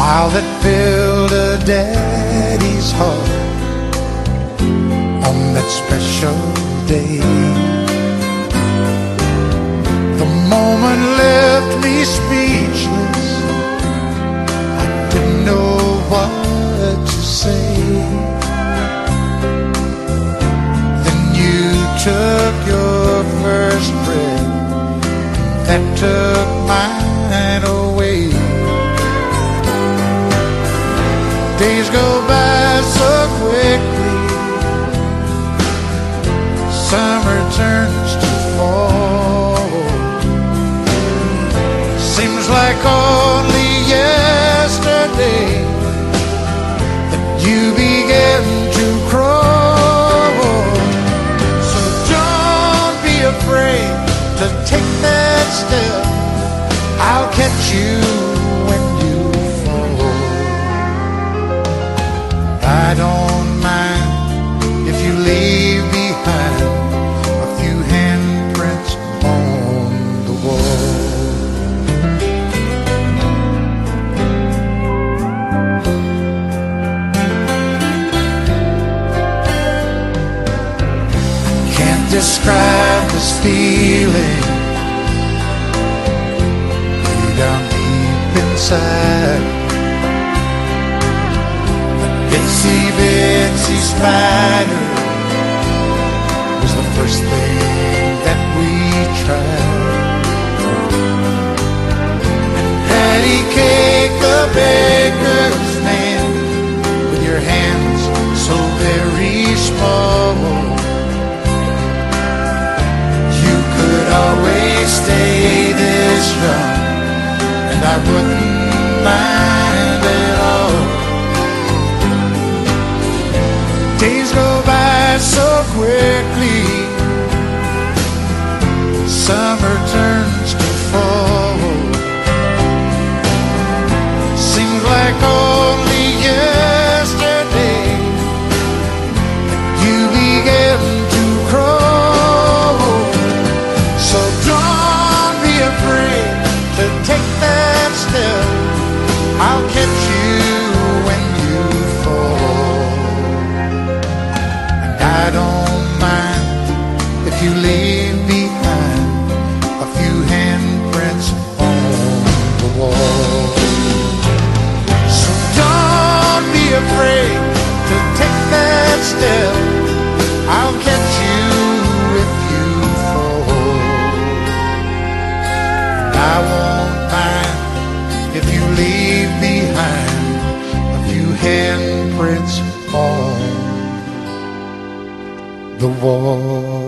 smile that filled a daddy's heart on that special day. The moment left me speechless. I didn't know what to say. Then you took your first breath, that took mine away. Days go by so quickly, summer turns to fall. Seems like only yesterday that you began to crawl. So don't be afraid to take that step. I'll catch you when you fall. I don't mind if you leave behind a few handprints on the wall. Can't describe this feeling way down deep inside. Itsy bitsy spider was the first thing that we tried. And patty cake, the baker's man, with your hands so very small. You could always stay this young, and I wouldn't mind at all. Days go by so quickly, summer turns to fall. Seems like only yesterday you began to crawl. So don't be afraid to take that step. I'll catch you when you fall. I don't mind if you leave behind a few handprints on the wall. So don't be afraid to take that step. I'll catch you if you fall. I won't mind if you leave behind a few handprints on the wall.